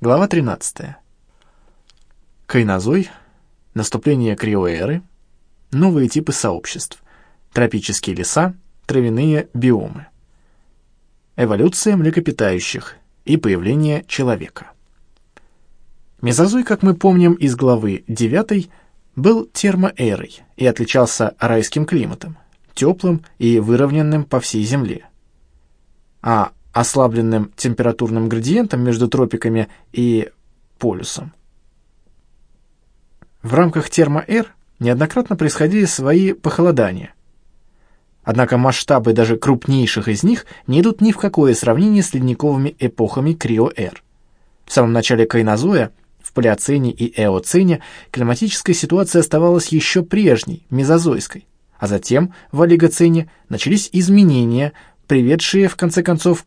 Глава 13. Кайнозой, наступление криоэры, новые типы сообществ, тропические леса, травяные биомы, эволюция млекопитающих и появление человека. Мезозой, как мы помним из главы 9, был термоэрой и отличался райским климатом, теплым и выровненным по всей Земле, а ослабленным температурным градиентом между тропиками и полюсом. В рамках термоэр неоднократно происходили свои похолодания. Однако масштабы даже крупнейших из них не идут ни в какое сравнение с ледниковыми эпохами криоэр. В самом начале кайнозоя, в палеоцене и эоцене, климатическая ситуация оставалась еще прежней, мезозойской, а затем в олигоцене начались изменения, приведшие, в конце концов,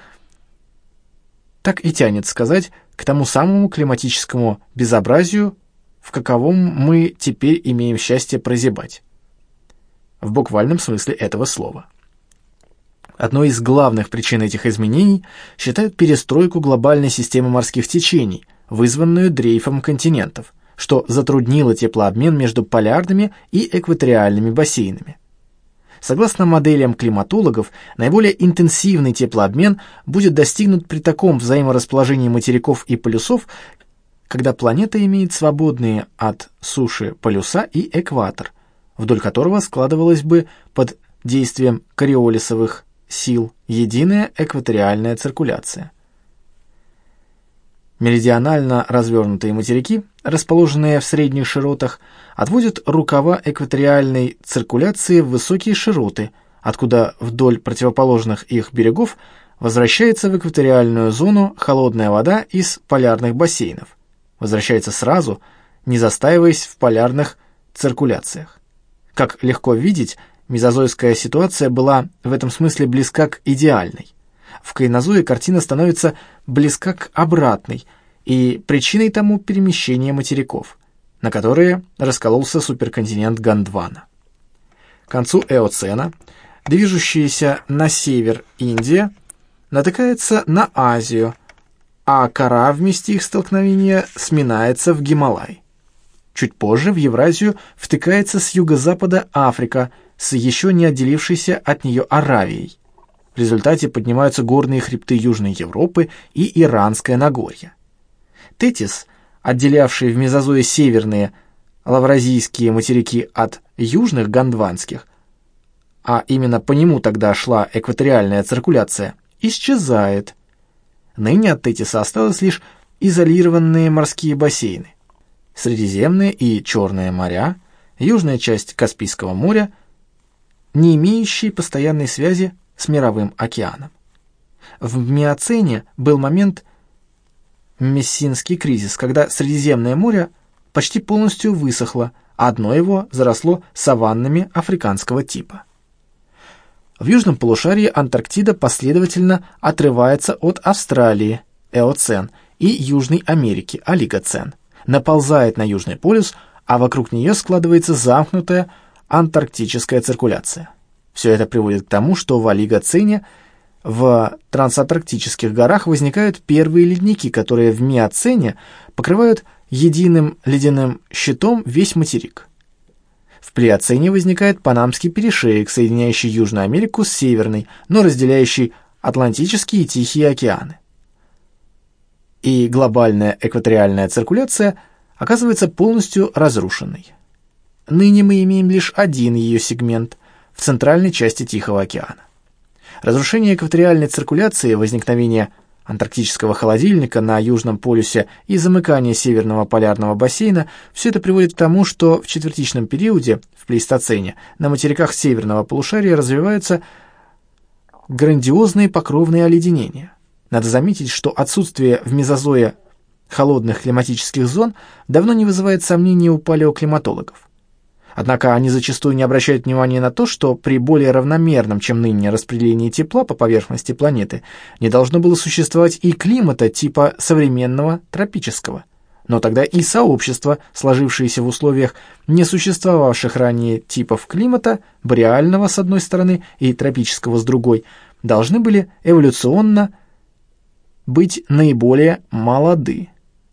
так и тянет сказать, к тому самому климатическому безобразию, в каковом мы теперь имеем счастье прозябать. В буквальном смысле этого слова. Одной из главных причин этих изменений считают перестройку глобальной системы морских течений, вызванную дрейфом континентов, что затруднило теплообмен между полярными и экваториальными бассейнами. Согласно моделям климатологов, наиболее интенсивный теплообмен будет достигнут при таком взаиморасположении материков и полюсов, когда планета имеет свободные от суши полюса и экватор, вдоль которого складывалась бы под действием кориолисовых сил единая экваториальная циркуляция. Меридионально развернутые материки, расположенные в средних широтах, отводят рукава экваториальной циркуляции в высокие широты, откуда вдоль противоположных их берегов возвращается в экваториальную зону холодная вода из полярных бассейнов. Возвращается сразу, не застаиваясь в полярных циркуляциях. Как легко видеть, мезозойская ситуация была в этом смысле близка к идеальной. В кайнозое картина становится близка к обратной, и причиной тому перемещение материков, на которые раскололся суперконтинент Гондвана. К концу эоцена движущаяся на север Индия натыкается на Азию, а кора в месте их столкновения сминается в Гималай. Чуть позже в Евразию втыкается с юго-запада Африка с еще не отделившейся от нее Аравией. В результате поднимаются горные хребты Южной Европы и Иранское Нагорье. Тетис, отделявший в мезозое северные лавразийские материки от южных гондванских, а именно по нему тогда шла экваториальная циркуляция, исчезает. Ныне от Тетиса осталось лишь изолированные морские бассейны. Средиземное и Черное моря, южная часть Каспийского моря, не имеющие постоянной связи с Мировым океаном. В Миоцене был момент Мессинский кризис, когда Средиземное море почти полностью высохло, а дно его заросло саваннами африканского типа. В южном полушарии Антарктида последовательно отрывается от Австралии, эоцен, и Южной Америки, олигоцен, наползает на Южный полюс, а вокруг нее складывается замкнутая антарктическая циркуляция. Все это приводит к тому, что в олигоцене в трансантарктических горах возникают первые ледники, которые в миоцене покрывают единым ледяным щитом весь материк. В плеоцене возникает Панамский перешеек, соединяющий Южную Америку с Северной, но разделяющий Атлантический и Тихий океаны. И глобальная экваториальная циркуляция оказывается полностью разрушенной. Ныне мы имеем лишь один ее сегмент в центральной части Тихого океана. Разрушение экваториальной циркуляции, возникновение антарктического холодильника на Южном полюсе и замыкание Северного полярного бассейна – все это приводит к тому, что в четвертичном периоде, в плейстоцене, на материках Северного полушария развиваются грандиозные покровные оледенения. Надо заметить, что отсутствие в мезозое холодных климатических зон давно не вызывает сомнений у палеоклиматологов. Однако они зачастую не обращают внимания на то, что при более равномерном, чем ныне, распределении тепла по поверхности планеты не должно было существовать и климата типа современного тропического. Но тогда и сообщества, сложившиеся в условиях не существовавших ранее типов климата, бореального с одной стороны и тропического с другой, должны были эволюционно быть наиболее молоды.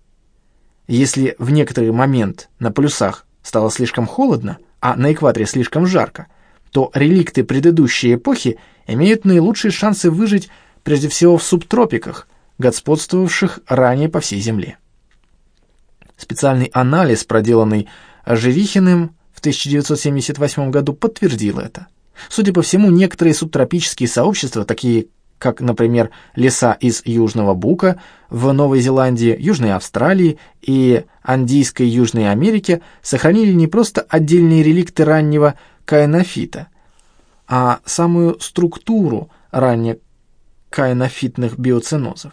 Если в некоторый момент на полюсах стало слишком холодно, а на экваторе слишком жарко, то реликты предыдущей эпохи имеют наилучшие шансы выжить прежде всего в субтропиках, господствовавших ранее по всей Земле. Специальный анализ, проделанный Жирихиным в 1978 году, подтвердил это. Судя по всему, некоторые субтропические сообщества, такие как, например, леса из Южного Бука в Новой Зеландии, Южной Австралии и Андийской Южной Америке, сохранили не просто отдельные реликты раннего каинофита, а самую структуру раннекаинофитных биоценозов.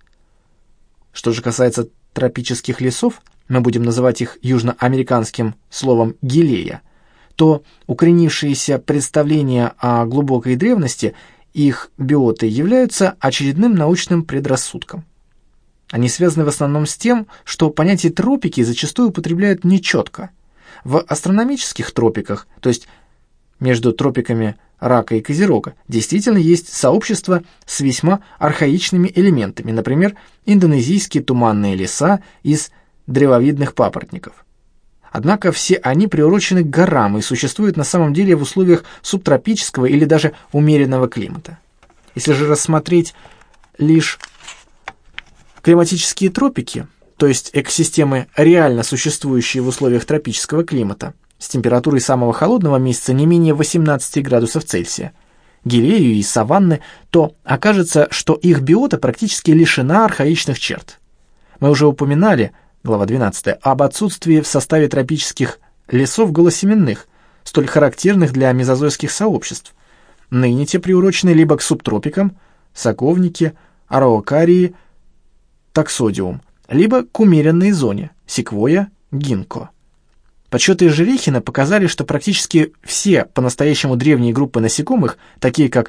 Что же касается тропических лесов, мы будем называть их южноамериканским словом гилея, то укоренившиеся представления о глубокой древности их биоты являются очередным научным предрассудком. Они связаны в основном с тем, что понятие тропики зачастую употребляют нечетко. В астрономических тропиках, то есть между тропиками Рака и Козерога, действительно есть сообщества с весьма архаичными элементами, например, индонезийские туманные леса из древовидных папоротников. Однако все они приурочены к горам и существуют на самом деле в условиях субтропического или даже умеренного климата. Если же рассмотреть лишь климатические тропики, то есть экосистемы, реально существующие в условиях тропического климата, с температурой самого холодного месяца не менее 18 градусов Цельсия, гилею и саванны, то окажется, что их биота практически лишена архаичных черт. Мы уже упоминали, глава 12, об отсутствии в составе тропических лесов голосеменных, столь характерных для мезозойских сообществ. Ныне те приурочены либо к субтропикам, соковники, араукарии, таксодиум, либо к умеренной зоне, секвойя, гинко. Подсчеты Жирихина показали, что практически все по-настоящему древние группы насекомых, такие как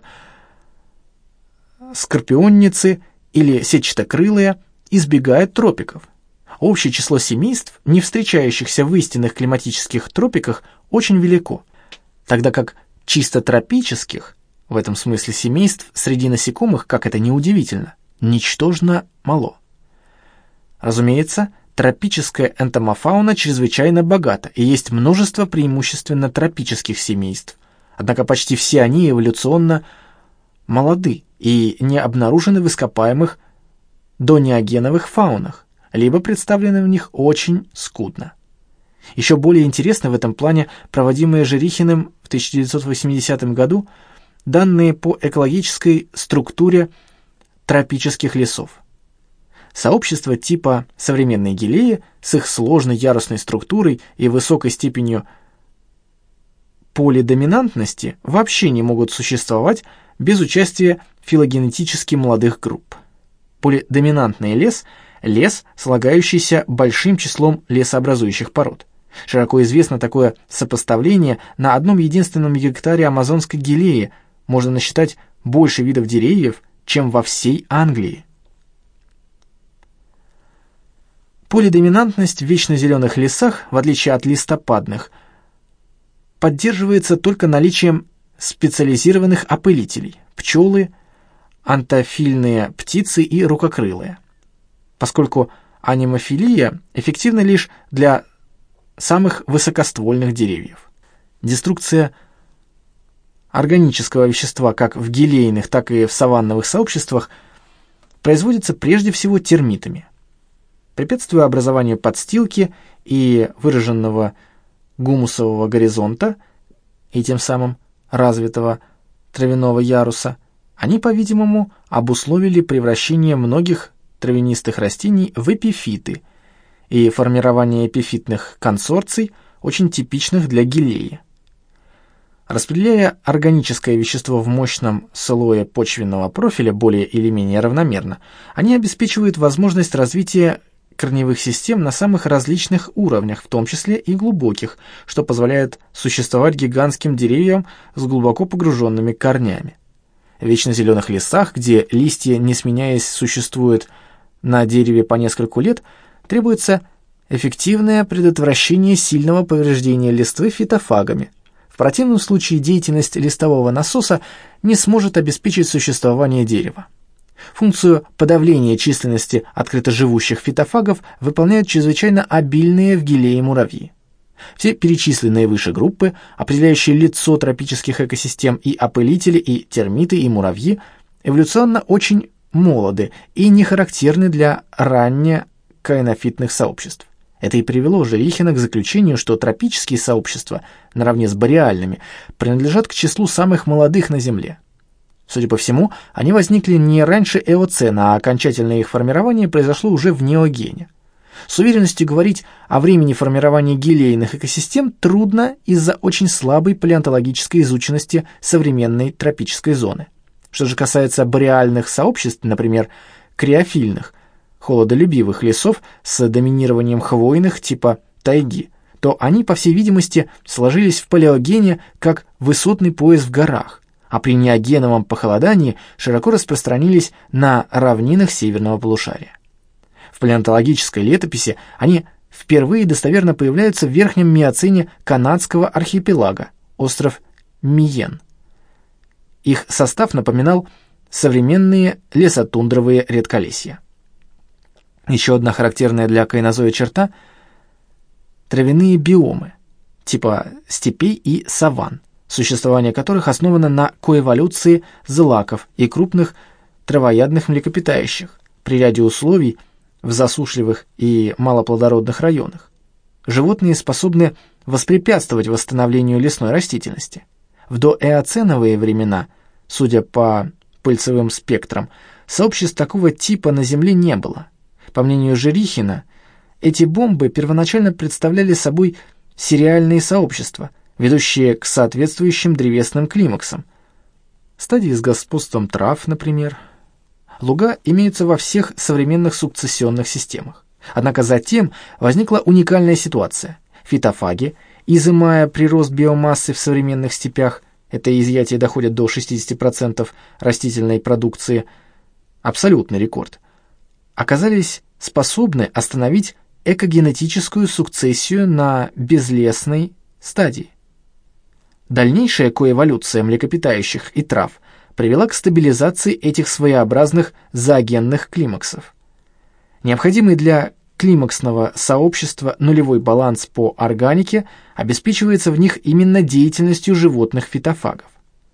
скорпионницы или сетчатокрылые, избегают тропиков. Общее число семейств, не встречающихся в истинных климатических тропиках, очень велико, тогда как чисто тропических, в этом смысле семейств, среди насекомых, как это ни удивительно, ничтожно мало. Разумеется, тропическая энтомофауна чрезвычайно богата, и есть множество преимущественно тропических семейств, однако почти все они эволюционно молоды и не обнаружены в ископаемых донеогеновых фаунах, либо представлены в них очень скудно. Еще более интересны в этом плане проводимые Жирихиным в 1980 году данные по экологической структуре тропических лесов. Сообщества типа современной гилеи с их сложной ярусной структурой и высокой степенью полидоминантности вообще не могут существовать без участия филогенетически молодых групп. Полидоминантный лес – лес, слагающийся большим числом лесообразующих пород. Широко известно такое сопоставление: на одном единственном гектаре амазонской гилеи можно насчитать больше видов деревьев, чем во всей Англии. Полидоминантность в вечно зеленых лесах, в отличие от листопадных, поддерживается только наличием специализированных опылителей – пчелы, антофильные птицы и рукокрылые. Поскольку анимофилия эффективна лишь для самых высокоствольных деревьев. Деструкция органического вещества как в гилейных, так и в саванновых сообществах производится прежде всего термитами. Препятствуя образованию подстилки и выраженного гумусового горизонта и тем самым развитого травяного яруса, они, по-видимому, обусловили превращение многих травянистых растений в эпифиты и формирование эпифитных консорций, очень типичных для гилеи. Распределяя органическое вещество в мощном слое почвенного профиля более или менее равномерно, они обеспечивают возможность развития корневых систем на самых различных уровнях, в том числе и глубоких, что позволяет существовать гигантским деревьям с глубоко погруженными корнями. В вечно зеленых лесах, где листья, не сменяясь, существуют на дереве по нескольку лет, требуется эффективное предотвращение сильного повреждения листвы фитофагами. В противном случае деятельность листового насоса не сможет обеспечить существование дерева. Функцию подавления численности открыто живущих фитофагов выполняют чрезвычайно обильные в гелее муравьи. Все перечисленные выше группы, определяющие лицо тропических экосистем, и опылители, и термиты, и муравьи, эволюционно очень молоды и не характерны для раннекаинофитных сообществ. Это и привело Жерихина к заключению, что тропические сообщества, наравне с бореальными, принадлежат к числу самых молодых на Земле. Судя по всему, они возникли не раньше Эоцена, а окончательное их формирование произошло уже в неогене. С уверенностью говорить о времени формирования гелейных экосистем трудно из-за очень слабой палеонтологической изученности современной тропической зоны. Что же касается бореальных сообществ, например, криофильных, холодолюбивых лесов с доминированием хвойных типа тайги, то они, по всей видимости, сложились в палеогене как высотный пояс в горах, а при неогеновом похолодании широко распространились на равнинах северного полушария. В палеонтологической летописи они впервые достоверно появляются в верхнем миоцене канадского архипелага, остров Миен. Их состав напоминал современные лесотундровые редколесья. Еще одна характерная для кайнозоя черта – травяные биомы, типа степей и саванн, существование которых основано на коэволюции злаков и крупных травоядных млекопитающих при ряде условий в засушливых и малоплодородных районах. Животные способны воспрепятствовать восстановлению лесной растительности. В доэоценовые времена, судя по пыльцевым спектрам, сообществ такого типа на Земле не было. По мнению Жерихина, эти бомбы первоначально представляли собой сериальные сообщества, ведущие к соответствующим древесным климаксам. Стадии с господством трав, например. Луга имеются во всех современных сукцессионных системах. Однако затем возникла уникальная ситуация. Фитофаги, изымая прирост биомассы в современных степях, это изъятие доходит до 60% растительной продукции, абсолютный рекорд, оказались способны остановить экогенетическую сукцессию на безлесной стадии. Дальнейшая коэволюция млекопитающих и трав привела к стабилизации этих своеобразных зоогенных климаксов. Необходимый для климаксного сообщества нулевой баланс по органике обеспечивается в них именно деятельностью животных фитофагов.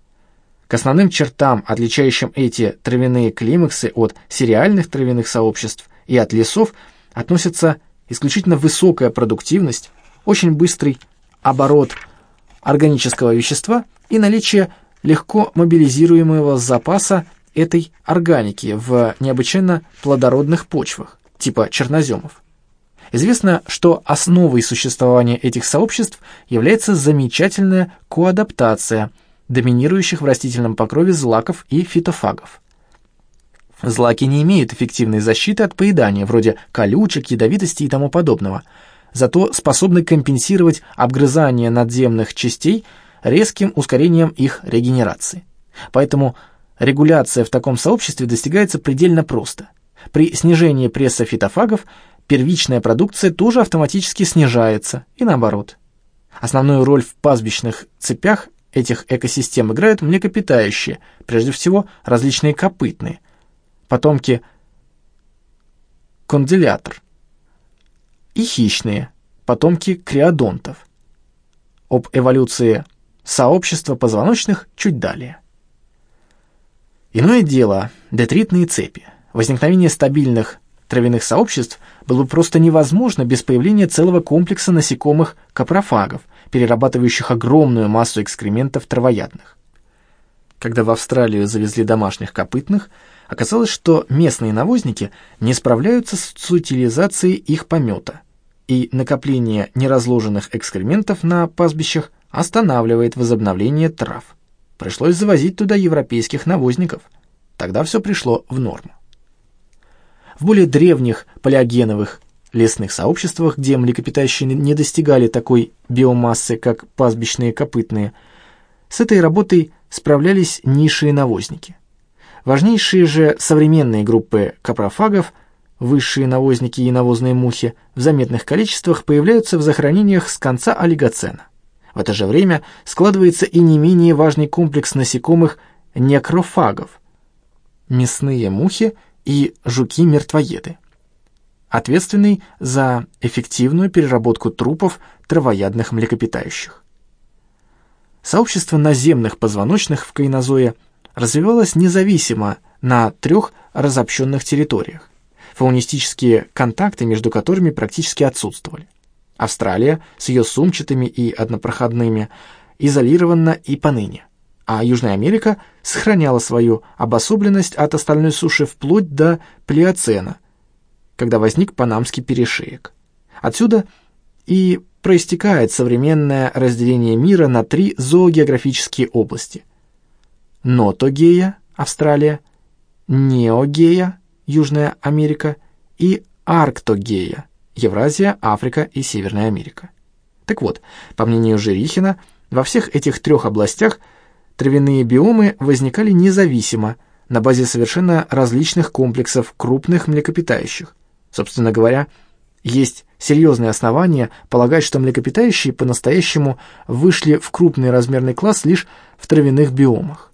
К основным чертам, отличающим эти травяные климаксы от сериальных травяных сообществ и от лесов, относятся исключительно высокая продуктивность, очень быстрый оборот органического вещества и наличие легко мобилизируемого запаса этой органики в необычайно плодородных почвах, типа черноземов. Известно, что основой существования этих сообществ является замечательная коадаптация доминирующих в растительном покрове злаков и фитофагов. Злаки не имеют эффективной защиты от поедания, вроде колючек, ядовитости и тому подобного, зато способны компенсировать обгрызание надземных частей резким ускорением их регенерации. Поэтому регуляция в таком сообществе достигается предельно просто. При снижении пресса фитофагов первичная продукция тоже автоматически снижается, и наоборот. Основную роль в пастбищных цепях этих экосистем играют млекопитающие, прежде всего различные копытные, потомки кондилятор, и хищные, потомки криодонтов. Об эволюции сообщества позвоночных чуть далее. Иное дело – детритные цепи. Возникновение стабильных травяных сообществ было бы просто невозможно без появления целого комплекса насекомых-капрофагов, перерабатывающих огромную массу экскрементов травоядных. Когда в Австралию завезли домашних копытных, оказалось, что местные навозники не справляются с утилизацией их помета, и накопление неразложенных экскрементов на пастбищах останавливает возобновление трав. Пришлось завозить туда европейских навозников. Тогда все пришло в норму. В более древних палеогеновых лесных сообществах, где млекопитающие не достигали такой биомассы, как пастбищные копытные, с этой работой справлялись низшие навозники. Важнейшие же современные группы капрофагов, высшие навозники и навозные мухи, в заметных количествах появляются в захоронениях с конца олигоцена. В это же время складывается и не менее важный комплекс насекомых некрофагов, мясные мухи и жуки-мертвоеды, ответственный за эффективную переработку трупов травоядных млекопитающих. Сообщество наземных позвоночных в кайнозое развивалось независимо на 3 разобщенных территориях, фаунистические контакты между которыми практически отсутствовали. Австралия с ее сумчатыми и однопроходными изолирована и поныне, а Южная Америка сохраняла свою обособленность от остальной суши вплоть до Плеоцена, когда возник Панамский перешеек. Отсюда и проистекает современное разделение мира на 3 зоогеографические области: Нотогея, Австралия, Неогея, Южная Америка, и Арктогея, Евразия, Африка и Северная Америка. Так вот, по мнению Жирихина, во всех этих 3 областях травяные биомы возникали независимо, на базе совершенно различных комплексов крупных млекопитающих. Собственно говоря, есть серьезные основания полагать, что млекопитающие по-настоящему вышли в крупный размерный класс лишь в травяных биомах.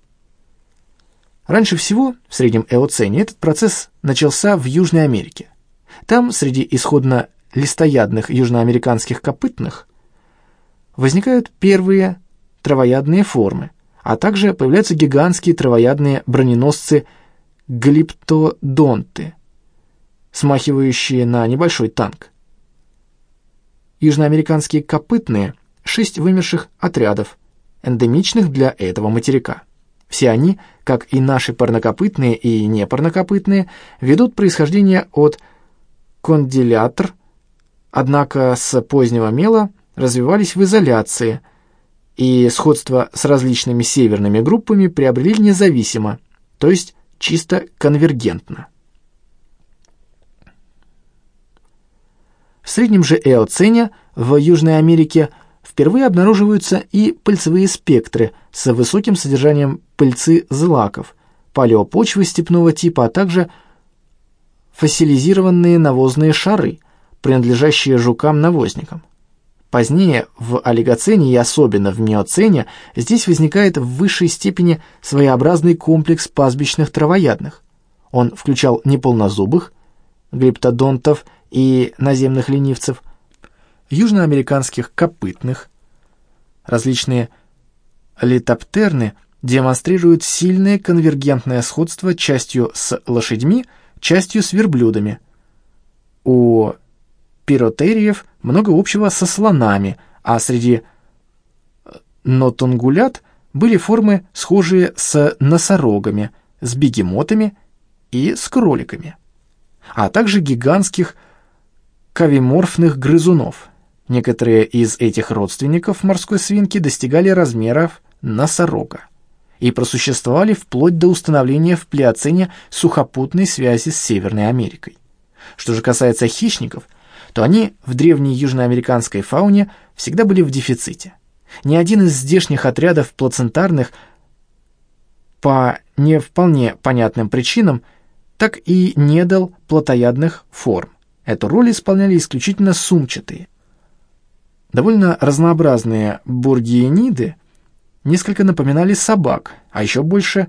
Раньше всего, в среднем эоцене, этот процесс начался в Южной Америке. Там, среди исходно листоядных южноамериканских копытных, возникают первые травоядные формы, а также появляются гигантские травоядные броненосцы глиптодонты, смахивающие на небольшой танк. Южноамериканские копытные – 6 вымерших отрядов, эндемичных для этого материка. Все они, как и наши парнокопытные и непарнокопытные, ведут происхождение от кондилятр, однако с позднего мела развивались в изоляции и сходство с различными северными группами приобрели независимо, то есть чисто конвергентно. В среднем же эоцене в Южной Америке впервые обнаруживаются и пыльцевые спектры с высоким содержанием пыльцы злаков, палеопочвы степного типа, а также фосилизированные навозные шары, принадлежащие жукам-навозникам. Позднее, в олигоцене и особенно в миоцене, здесь возникает в высшей степени своеобразный комплекс пастбищных травоядных. Он включал неполнозубых, глиптодонтов и наземных ленивцев, южноамериканских копытных. Различные литоптерны демонстрируют сильное конвергентное сходство частью с лошадьми, частью с верблюдами. У пиротериев много общего со слонами, а среди нотонгулят были формы, схожие с носорогами, с бегемотами и с кроликами, а также гигантских кавиморфных грызунов. Некоторые из этих родственников морской свинки достигали размеров носорога и просуществовали вплоть до установления в Плеоцене сухопутной связи с Северной Америкой. Что же касается хищников, то они в древней южноамериканской фауне всегда были в дефиците. Ни один из здешних отрядов плацентарных по не вполне понятным причинам так и не дал плотоядных форм. Эту роль исполняли исключительно сумчатые. Довольно разнообразные бургиениды несколько напоминали собак, а еще больше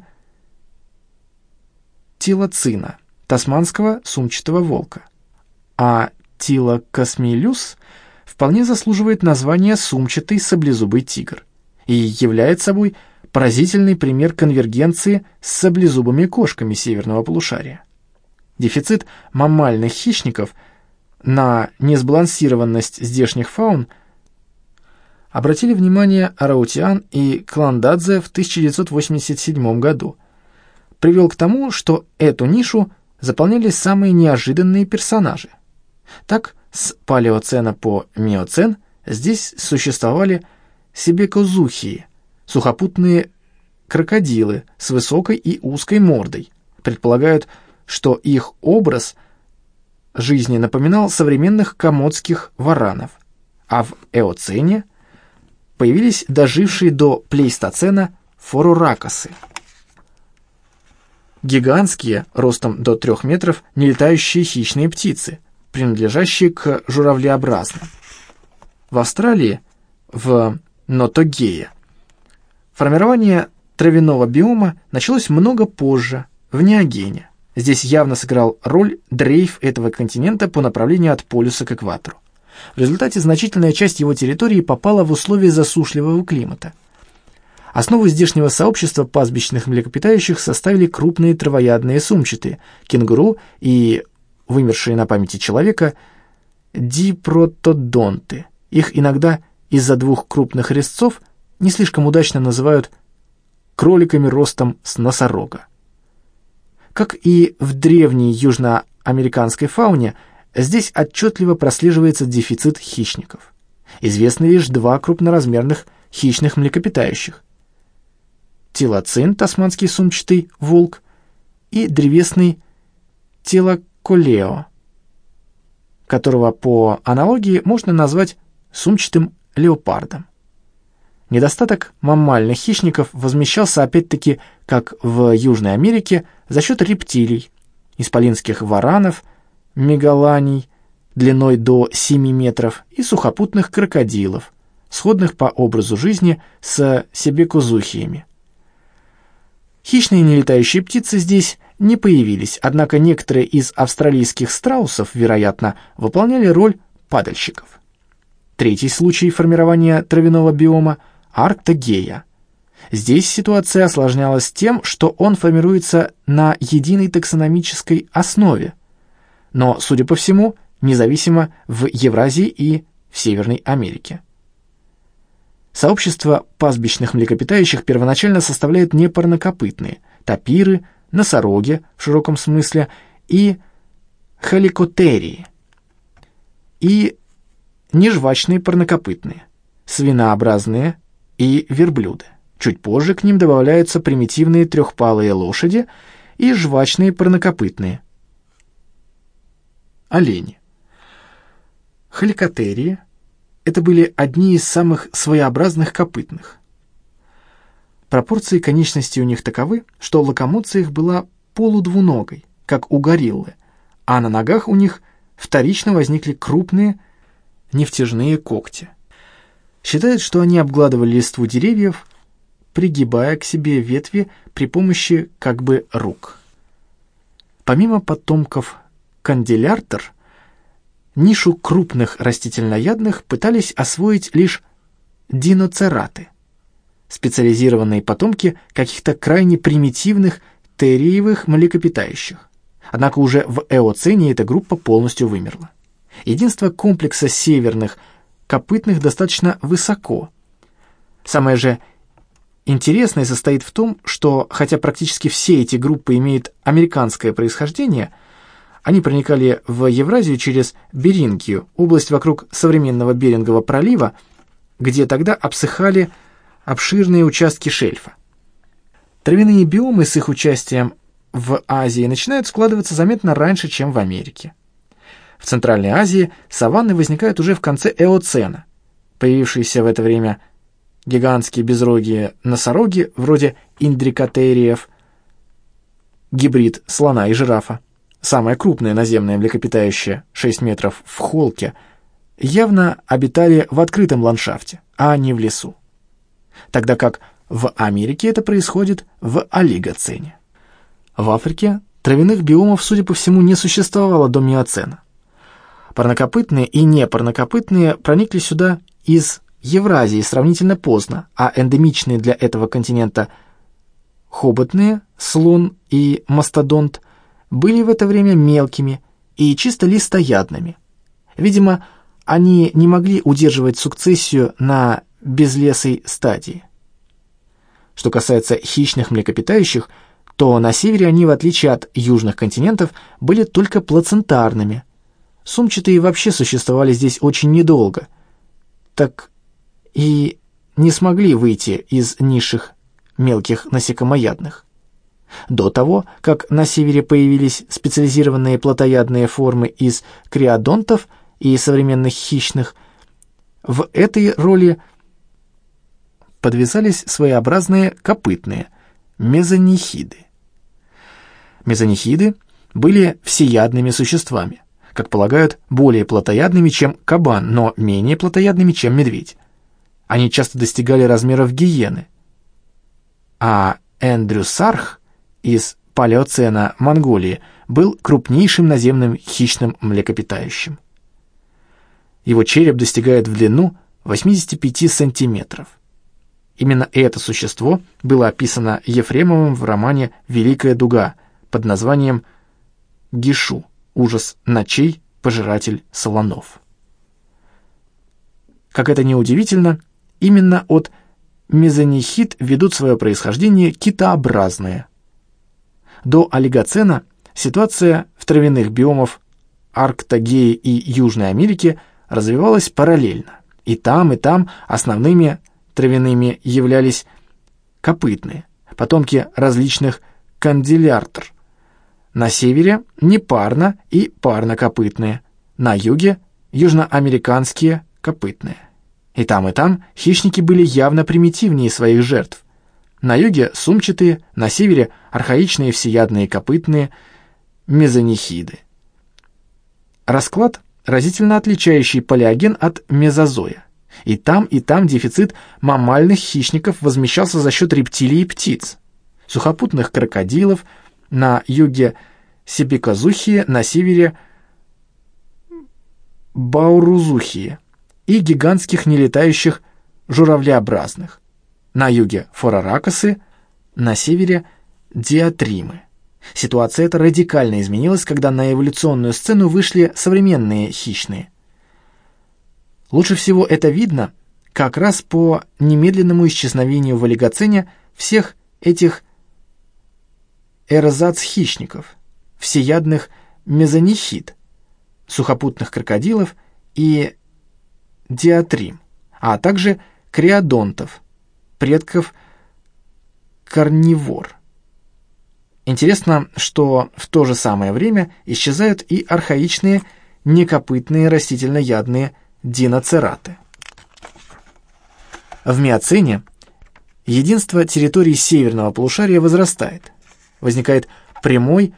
тилоцина, тасманского сумчатого волка. А тилокосмилюс вполне заслуживает названия сумчатый саблезубый тигр и является собой поразительный пример конвергенции с саблезубыми кошками северного полушария. Дефицит маммальных хищников на несбалансированность здешних фаун обратили внимание Араутиан и Кландадзе в 1987 году. Привел к тому, что эту нишу заполняли самые неожиданные персонажи. Так, с палеоцена по миоцен здесь существовали сибекозухии, сухопутные крокодилы с высокой и узкой мордой. Предполагают, что их образ жизни напоминал современных комодских варанов, а в эоцене появились дожившие до плейстоцена форуракосы. Гигантские, ростом до 3 метров, нелетающие хищные птицы, принадлежащие к журавлеобразным. В Австралии, в Нотогее, формирование травяного биома началось много позже, в неогене. Здесь явно сыграл роль дрейф этого континента по направлению от полюса к экватору. В результате значительная часть его территории попала в условия засушливого климата. Основу здешнего сообщества пастбищных млекопитающих составили крупные травоядные сумчатые, кенгуру и вымершие на памяти человека дипротодонты. Их иногда из-за двух крупных резцов не слишком удачно называют кроликами ростом с носорога. Как и в древней южноамериканской фауне, здесь отчетливо прослеживается дефицит хищников. Известны лишь два крупноразмерных хищных млекопитающих: телоцин, тасманский сумчатый волк, и древесный телоколео, которого по аналогии можно назвать сумчатым леопардом. Недостаток маммальных хищников возмещался опять-таки, как в Южной Америке, за счет рептилий, исполинских варанов, мегаланий длиной до 7 метров и сухопутных крокодилов, сходных по образу жизни с себекозухиями. Хищные нелетающие птицы здесь не появились, однако некоторые из австралийских страусов, вероятно, выполняли роль падальщиков. Третий случай формирования травяного биома – Арктогея. Здесь ситуация осложнялась тем, что он формируется на единой таксономической основе, но, судя по всему, независимо в Евразии и в Северной Америке. Сообщество пастбищных млекопитающих первоначально составляют непарнокопытные – тапиры, носороги в широком смысле и халикотерии, и нежвачные парнокопытные, свинообразные и верблюды. Чуть позже к ним добавляются примитивные трехпалые лошади и жвачные парнокопытные олени. Халикотерии – это были одни из самых своеобразных копытных. Пропорции конечностей у них таковы, что локомоция их была полудвуногой, как у гориллы, а на ногах у них вторично возникли крупные нефтяные когти. Считают, что они обгладывали листву деревьев, пригибая к себе ветви при помощи как бы рук. Помимо потомков канделяртер, нишу крупных растительноядных пытались освоить лишь диноцераты, специализированные потомки каких-то крайне примитивных териевых млекопитающих. Однако уже в эоцене эта группа полностью вымерла. Единство комплекса северных копытных достаточно высоко. Самое же интересное состоит в том, что хотя практически все эти группы имеют американское происхождение, они проникали в Евразию через Берингию, область вокруг современного Берингового пролива, где тогда обсыхали обширные участки шельфа. Травяные биомы с их участием в Азии начинают складываться заметно раньше, чем в Америке. В Центральной Азии саванны возникают уже в конце эоцена. Появившиеся в это время гигантские безрогие носороги, вроде индрикотериев, гибрид слона и жирафа, самое крупное наземное млекопитающее, 6 метров в холке, явно обитали в открытом ландшафте, а не в лесу. Тогда как в Америке это происходит в олигоцене. В Африке травяных биомов, судя по всему, не существовало до миоцена. Парнокопытные и непарнокопытные проникли сюда из Евразии сравнительно поздно, а эндемичные для этого континента хоботные, слон и мастодонт, были в это время мелкими и чисто листоядными. Видимо, они не могли удерживать сукцессию на безлесой стадии. Что касается хищных млекопитающих, то на севере они, в отличие от южных континентов, были только плацентарными. Сумчатые вообще существовали здесь очень недолго, так и не смогли выйти из низших мелких насекомоядных. До того, как на севере появились специализированные плотоядные формы из криодонтов и современных хищных, в этой роли подвязались своеобразные копытные мезонихиды. Мезонихиды были всеядными существами, как полагают, более плотоядными, чем кабан, но менее плотоядными, чем медведь. Они часто достигали размеров гиены. А Эндрю Сарх из палеоцена Монголии, был крупнейшим наземным хищным млекопитающим. Его череп достигает в длину 85 сантиметров. Именно это существо было описано Ефремовым в романе «Великая дуга» под названием «Гишу. Ужас ночей. Пожиратель слонов». Как это ни удивительно, именно от мезонихид ведут свое происхождение китообразные. До олигоцена ситуация в травяных биомах Арктогеи и Южной Америки развивалась параллельно. И там основными травяными являлись копытные, потомки различных канделяртр. На севере непарно- и парнокопытные, на юге южноамериканские копытные. И там хищники были явно примитивнее своих жертв. На юге сумчатые, на севере архаичные всеядные копытные мезонихиды. Расклад, разительно отличающий палеоген от мезозоя. И там дефицит маммальных хищников возмещался за счет рептилий и птиц. Сухопутных крокодилов, на юге сибиказухие, на севере баурузухие, и гигантских нелетающих журавлеобразных. На юге фороракосы, на севере диатримы. Ситуация эта радикально изменилась, когда на эволюционную сцену вышли современные хищные. Лучше всего это видно как раз по немедленному исчезновению в олигоцене всех этих эрзац-хищников, всеядных мезонихид, сухопутных крокодилов и диатрим, а также криодонтов, предков карнивор. Интересно, что в то же самое время исчезают и архаичные некопытные растительноядные диноцераты. В миоцене единство территорий северного полушария возрастает. Возникает прямой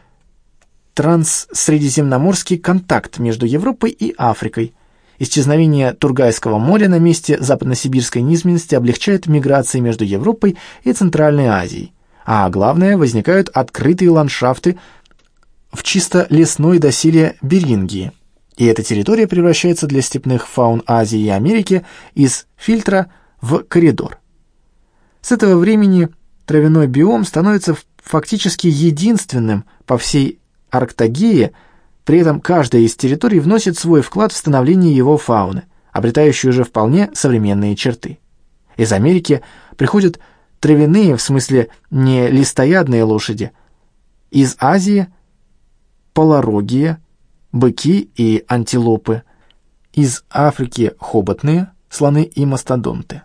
транссредиземноморский контакт между Европой и Африкой. Исчезновение Тургайского моря на месте западносибирской низменности облегчает миграции между Европой и Центральной Азией. А главное, возникают открытые ландшафты в чисто лесной доселе Берингии. И эта территория превращается для степных фаун Азии и Америки из фильтра в коридор. С этого времени травяной биом становится фактически единственным по всей Арктогее, при этом каждая из территорий вносит свой вклад в становление его фауны, обретающей уже вполне современные черты. Из Америки приходят травяные, в смысле не листоядные лошади, из Азии – полорогие, быки и антилопы, из Африки – хоботные, слоны и мастодонты.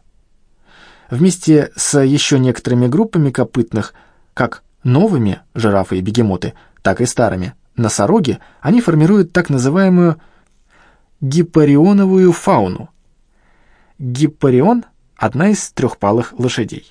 Вместе с еще некоторыми группами копытных, как новыми – жирафы и бегемоты, так и старыми – носороги, они формируют так называемую гиппарионовую фауну. Гиппарион – одна из трехпалых лошадей.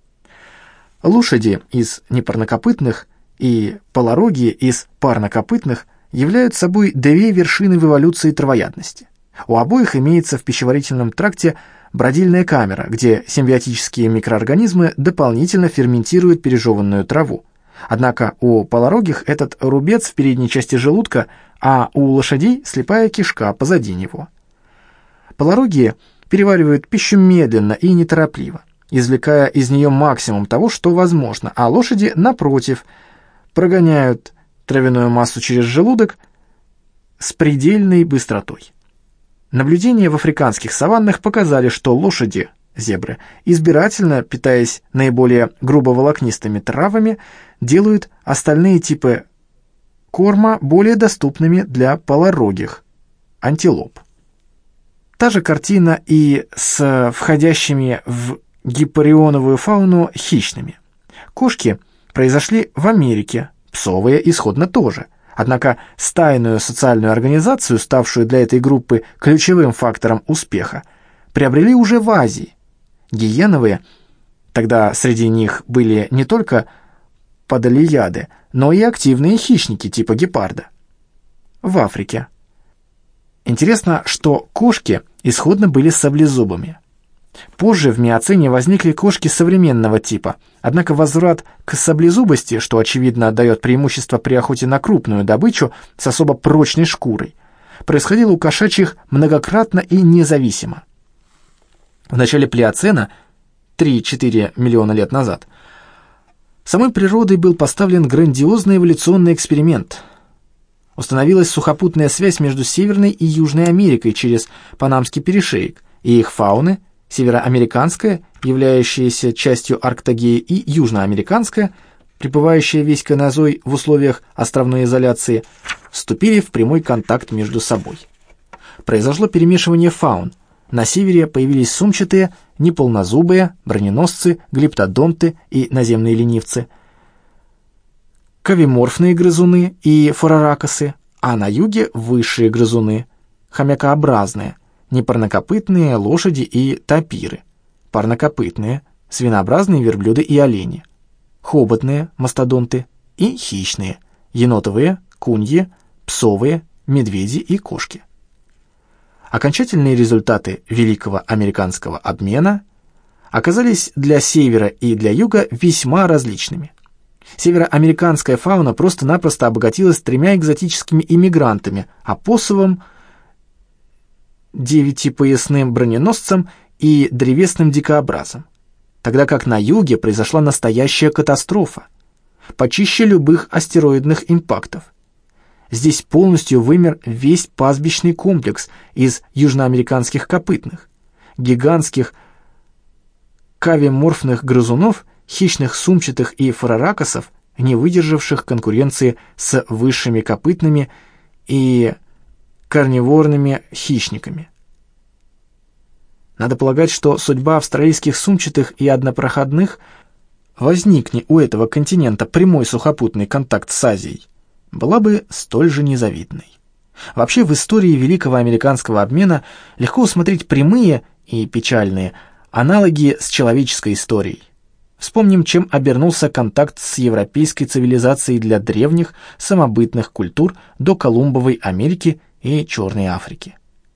Лошади из непарнокопытных и полорогие из парнокопытных являют собой две вершины в эволюции травоядности. У обоих имеется в пищеварительном тракте бродильная камера, где симбиотические микроорганизмы дополнительно ферментируют пережеванную траву. Однако у полорогих этот рубец в передней части желудка, а у лошадей слепая кишка позади него. Полорогие переваривают пищу медленно и неторопливо, извлекая из нее максимум того, что возможно, а лошади, напротив, прогоняют травяную массу через желудок с предельной быстротой. Наблюдения в африканских саваннах показали, что лошади, зебры, избирательно питаясь наиболее грубоволокнистыми травами, делают остальные типы корма более доступными для полорогих антилоп. Та же картина и с входящими в гиппарионовую фауну хищными. Кошки произошли в Америке, псовые исходно тоже. Однако стайную социальную организацию, ставшую для этой группы ключевым фактором успеха, приобрели уже в Азии. Гиеновые, тогда среди них были не только подолияды, но и активные хищники типа гепарда. В Африке. Интересно, что кошки исходно были саблезубыми. Позже в миоцене возникли кошки современного типа, однако возврат к саблезубости, что очевидно дает преимущество при охоте на крупную добычу с особо прочной шкурой, происходил у кошачьих многократно и независимо. В начале плеоцена, 3-4 миллиона лет назад, самой природой был поставлен грандиозный эволюционный эксперимент. Установилась сухопутная связь между Северной и Южной Америкой через Панамский перешеек, и их фауны, североамериканская, являющаяся частью Арктогеи, и южноамериканская, пребывающая весь Кайнозой в условиях островной изоляции, вступили в прямой контакт между собой. Произошло перемешивание фаун. На севере появились сумчатые, неполнозубые, броненосцы, глиптодонты и наземные ленивцы, кавиморфные грызуны и фороракосы, а на юге высшие грызуны, хомякообразные, непарнокопытные лошади и тапиры, парнокопытные, свинообразные верблюды и олени, хоботные мастодонты и хищные, енотовые, куньи, псовые, медведи и кошки. Окончательные результаты Великого американского обмена оказались для севера и для юга весьма различными. Североамериканская фауна просто-напросто обогатилась 3 экзотическими иммигрантами – опоссумом, 9-поясным броненосцем и древесным дикообразом, тогда как на юге произошла настоящая катастрофа, почище любых астероидных импактов. Здесь полностью вымер весь пастбищный комплекс из южноамериканских копытных, гигантских кавиморфных грызунов, хищных сумчатых и фороракосов, не выдержавших конкуренции с высшими копытными и карниворными хищниками. Надо полагать, что судьба австралийских сумчатых и однопроходных, возникни у этого континента прямой сухопутный контакт с Азией, была бы столь же незавидной. Вообще в истории Великого американского обмена легко усмотреть прямые и печальные аналоги с человеческой историей. Вспомним, чем обернулся контакт с европейской цивилизацией для древних самобытных культур до Колумбовой Америки и Черной Африки.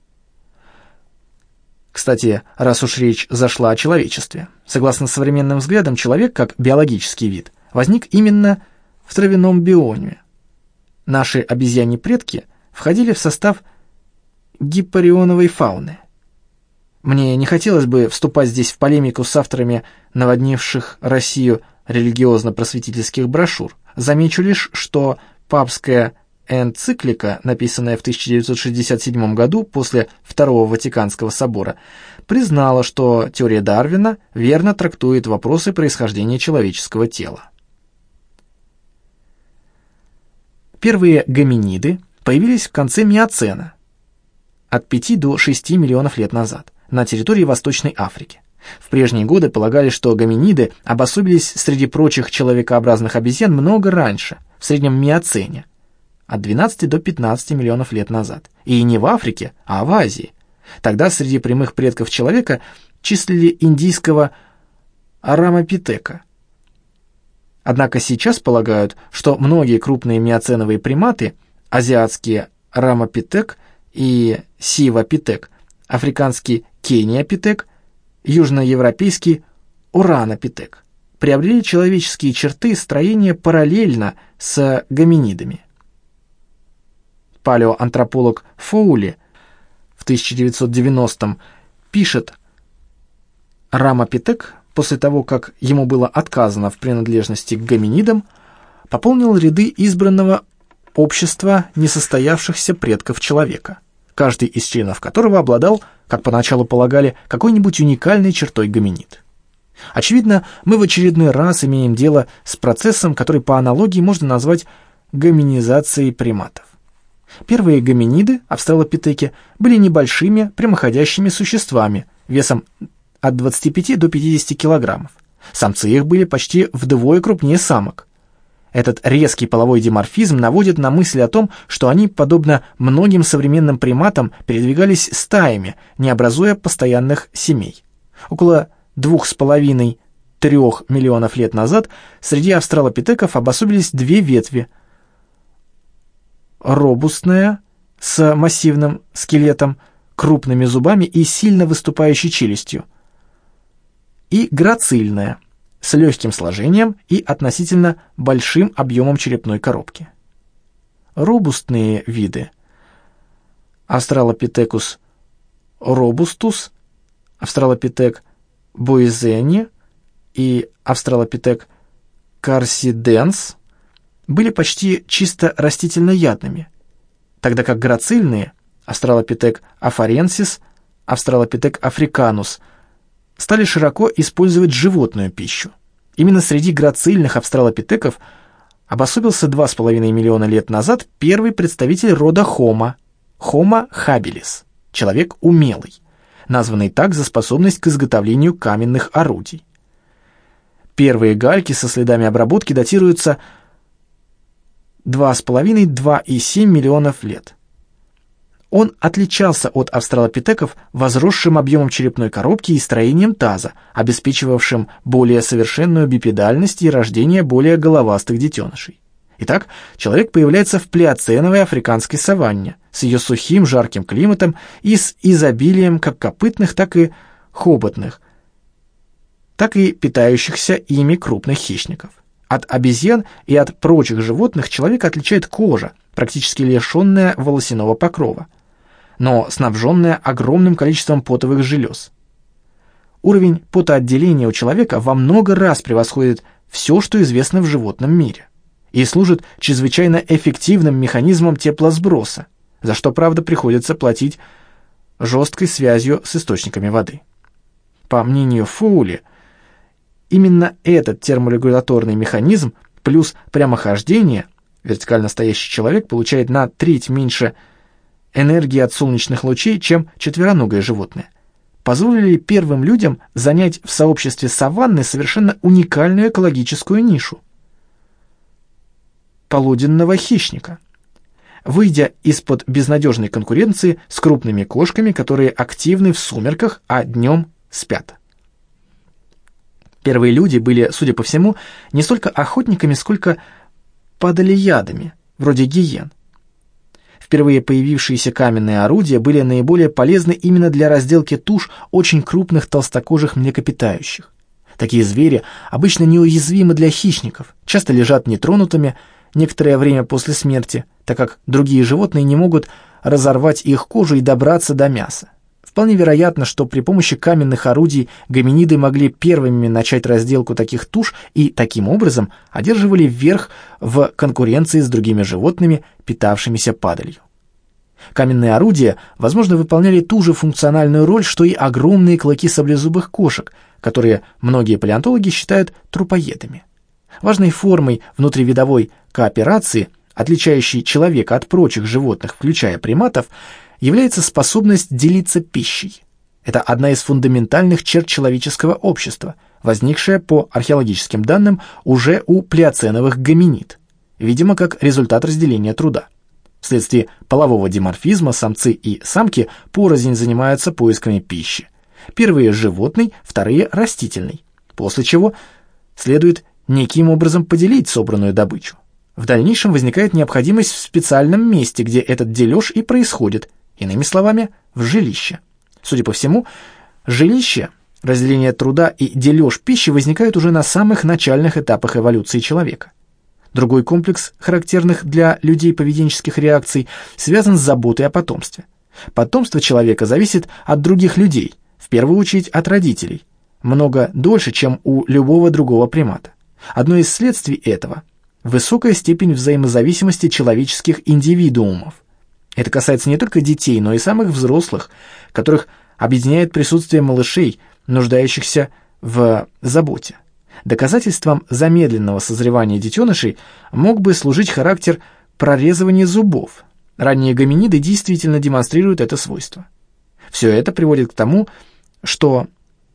Кстати, раз уж речь зашла о человечестве, согласно современным взглядам, человек, как биологический вид, возник именно в травяном бионе. Наши обезьяньи предки входили в состав гиппарионовой фауны. Мне не хотелось бы вступать здесь в полемику с авторами наводнивших Россию религиозно-просветительских брошюр. Замечу лишь, что папская энциклика, написанная в 1967 году после Второго Ватиканского собора, признала, что теория Дарвина верно трактует вопросы происхождения человеческого тела. Первые гоминиды появились в конце миоцена, от 5 до 6 миллионов лет назад, на территории Восточной Африки. В прежние годы полагали, что гоминиды обособились среди прочих человекообразных обезьян много раньше, в среднем миоцене, от 12 до 15 миллионов лет назад. И не в Африке, а в Азии. Тогда среди прямых предков человека числили индийского арамопитека. Однако сейчас полагают, что многие крупные миоценовые приматы, азиатские рамопитек и сивопитек, африканский кениопитек, южноевропейский уранопитек, приобрели человеческие черты строения параллельно с гоминидами. Палеоантрополог Фоули в 1990-м пишет: рамопитек, после того, как ему было отказано в принадлежности к гоминидам, пополнил ряды избранного общества несостоявшихся предков человека, каждый из членов которого обладал, как поначалу полагали, какой-нибудь уникальной чертой гоминид. Очевидно, мы в очередной раз имеем дело с процессом, который по аналогии можно назвать гоминизацией приматов. Первые гоминиды, австралопитеки, были небольшими прямоходящими существами весом от 25 до 50 килограммов. Самцы их были почти вдвое крупнее самок. Этот резкий половой диморфизм наводит на мысль о том, что они, подобно многим современным приматам, передвигались стаями, не образуя постоянных семей. Около 2,5–3 миллионов лет назад среди австралопитеков обособились 2 ветви: робустная, с массивным скелетом, крупными зубами и сильно выступающей челюстью, и грацильная, с легким сложением и относительно большим объемом черепной коробки. Робустные виды Австралопитекус робустус, австралопитек боизени и австралопитек карсиденс были почти чисто растительноядными, тогда как грацильные австралопитек афаренсис, австралопитек африканус стали широко использовать животную пищу. Именно среди грацильных австралопитеков обособился 2,5 миллиона лет назад первый представитель рода Homo habilis, человек умелый, названный так за способность к изготовлению каменных орудий. Первые гальки со следами обработки датируются 2,5-2,7 миллионов лет. Он отличался от австралопитеков возросшим объемом черепной коробки и строением таза, обеспечивавшим более совершенную бипедальность и рождение более головастых детенышей. Итак, человек появляется в плеоценовой африканской саванне с ее сухим жарким климатом и с изобилием как копытных, так и хоботных, так и питающихся ими крупных хищников. От обезьян и от прочих животных человека отличает кожа, практически лишенная волосяного покрова, но снабженная огромным количеством потовых желез. Уровень потоотделения у человека во много раз превосходит все, что известно в животном мире, и служит чрезвычайно эффективным механизмом теплосброса, за что, правда, приходится платить жесткой связью с источниками воды. По мнению Фоули, именно этот терморегуляторный механизм плюс прямохождение, вертикально стоящий человек получает на треть меньше энергии от солнечных лучей, чем четвероногое животное, позволили первым людям занять в сообществе саванны совершенно уникальную экологическую нишу – полуденного хищника, выйдя из-под безнадежной конкуренции с крупными кошками, которые активны в сумерках, а днем спят. Первые люди были, судя по всему, не столько охотниками, сколько падалеядами, вроде гиен. Впервые появившиеся каменные орудия были наиболее полезны именно для разделки туш очень крупных толстокожих млекопитающих. Такие звери обычно неуязвимы для хищников, часто лежат нетронутыми некоторое время после смерти, так как другие животные не могут разорвать их кожу и добраться до мяса. Вполне вероятно, что при помощи каменных орудий гоминиды могли первыми начать разделку таких туш и таким образом одерживали верх в конкуренции с другими животными, питавшимися падалью. Каменные орудия, возможно, выполняли ту же функциональную роль, что и огромные клыки саблезубых кошек, которые многие палеонтологи считают трупоедами. Важной формой внутривидовой кооперации, отличающей человека от прочих животных, включая приматов, является способность делиться пищей. Это одна из фундаментальных черт человеческого общества, возникшая по археологическим данным уже у плеоценовых гоминид, видимо, как результат разделения труда. Вследствие полового диморфизма самцы и самки порознь занимаются поисками пищи. Первые – животной, вторые – растительной, после чего следует неким образом поделить собранную добычу. В дальнейшем возникает необходимость в специальном месте, где этот дележ и происходит, иными словами, в жилище. Судя по всему, жилище, разделение труда и дележ пищи возникают уже на самых начальных этапах эволюции человека. Другой комплекс характерных для людей поведенческих реакций связан с заботой о потомстве. Потомство человека зависит от других людей, в первую очередь от родителей, много дольше, чем у любого другого примата. Одно из следствий этого – высокая степень взаимозависимости человеческих индивидуумов. Это касается не только детей, но и самых взрослых, которых объединяет присутствие малышей, нуждающихся в заботе. Доказательством замедленного созревания детенышей мог бы служить характер прорезывания зубов. Ранние гоминиды действительно демонстрируют это свойство. Все это приводит к тому, что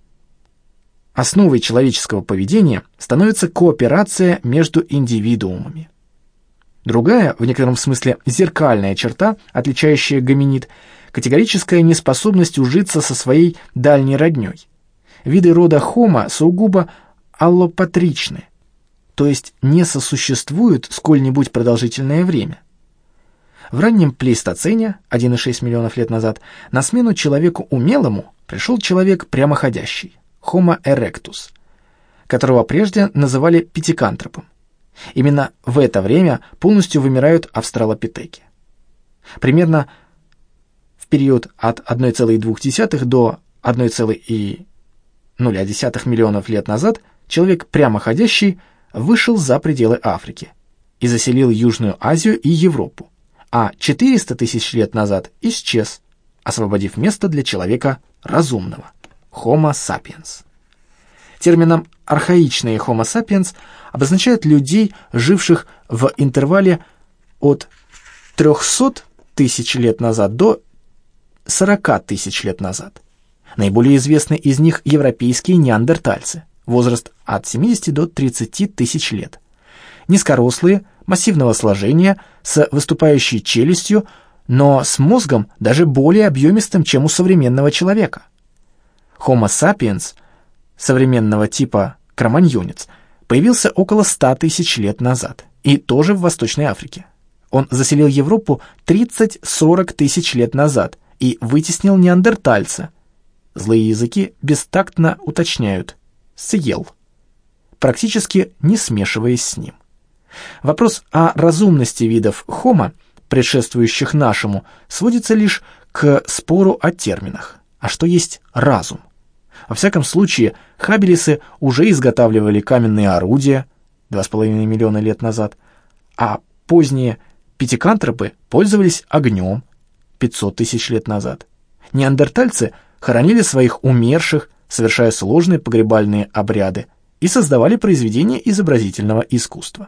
основой человеческого поведения становится кооперация между индивидуумами. Другая, в некотором смысле зеркальная черта, отличающая гоминид, категорическая неспособность ужиться со своей дальней роднёй. Виды рода Homo сугубо аллопатричны, то есть не сосуществуют сколь-нибудь продолжительное время. В раннем плейстоцене, 1,6 миллионов лет назад, на смену человеку умелому пришел человек прямоходящий, Homo erectus, которого прежде называли пятикантропом. Именно в это время полностью вымирают австралопитеки. Примерно в период от 1,2 до 1,0 миллионов лет назад человек прямоходящий вышел за пределы Африки и заселил Южную Азию и Европу, а 400 тысяч лет назад исчез, освободив место для человека разумного – Homo sapiens. Термином «архаичные Homo sapiens» обозначают людей, живших в интервале от 300 тысяч лет назад до 40 тысяч лет назад. Наиболее известны из них европейские неандертальцы, возраст от 70 до 30 тысяч лет. Низкорослые, массивного сложения, с выступающей челюстью, но с мозгом даже более объемистым, чем у современного человека. Homo sapiens современного типа кроманьонец появился около 100 тысяч лет назад, и тоже в Восточной Африке. Он заселил Европу 30-40 тысяч лет назад и вытеснил неандертальца. Злые языки бестактно уточняют «съел», практически не смешиваясь с ним. Вопрос о разумности видов Homo, предшествующих нашему, сводится лишь к спору о терминах. А что есть разум? Во всяком случае, хабилисы уже изготавливали каменные орудия 2,5 миллиона лет назад, а поздние пятикантропы пользовались огнем 500 тысяч лет назад. Неандертальцы хоронили своих умерших, совершая сложные погребальные обряды, и создавали произведения изобразительного искусства.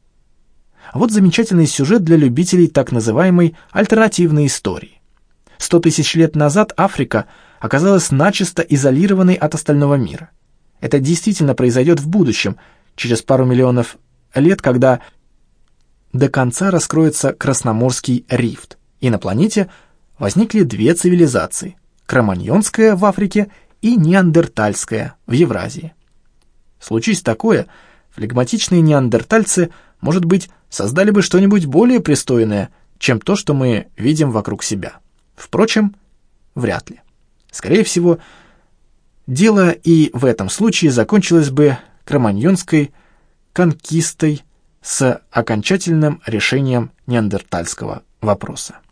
Вот замечательный сюжет для любителей так называемой альтернативной истории. 100 тысяч лет назад Африка оказалась начисто изолированной от остального мира. Это действительно произойдет в будущем, через пару миллионов лет, когда до конца раскроется Красноморский рифт, и на планете возникли две цивилизации – кроманьонская в Африке и неандертальская в Евразии. Случись такое, флегматичные неандертальцы, может быть, создали бы что-нибудь более пристойное, чем то, что мы видим вокруг себя. Впрочем, вряд ли. Скорее всего, дело и в этом случае закончилось бы кроманьонской конкистой с окончательным решением неандертальского вопроса.